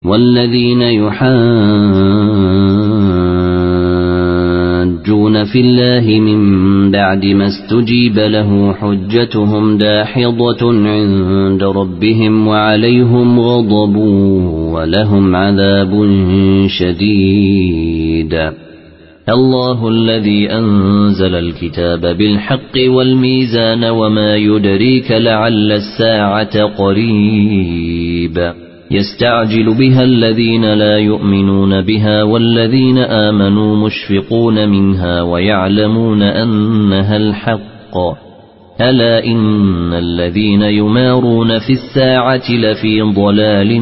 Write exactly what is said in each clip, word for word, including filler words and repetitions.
والذين يحاجون في الله من بعد ما استجيب له حجتهم داحضة عند ربهم وعليهم غضب ولهم عذاب شديد. الله الذي أنزل الكتاب بالحق والميزان وما يدريك لعل الساعة قريب يستعجل بها الذين لا يؤمنون بها والذين آمنوا مشفقون منها ويعلمون أنها الحق ألا إن الذين يمارون في الساعة لفي ضلال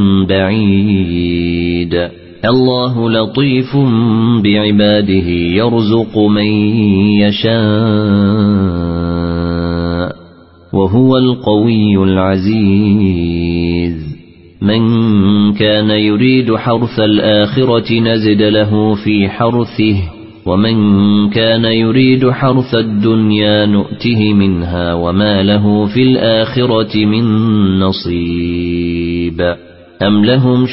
بعيد. الله لطيف بعباده يرزق من يشاء وهو القوي العزيز. من كان يريد حرث الآخرة نزد له في حرثه ومن كان يريد حرث الدنيا نؤته منها وما له في الآخرة من نصيب. أم لهم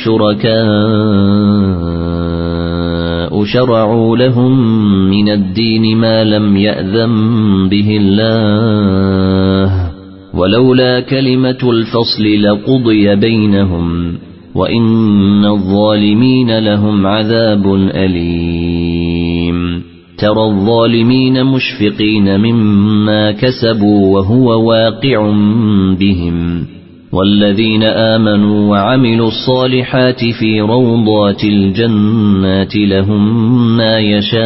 شركاء شرعوا لهم من الدين ما لم يأذن به الله ولولا كلمة الفصل لقضي بينهم وإن الظالمين لهم عذاب أليم. ترى الظالمين مشفقين مما كسبوا وهو واقع بهم والذين آمنوا وعملوا الصالحات في روضات الجنات لهم ما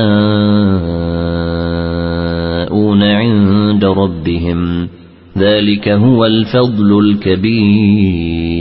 يشاءون عند ربهم ذلك هو الفضل الكبير.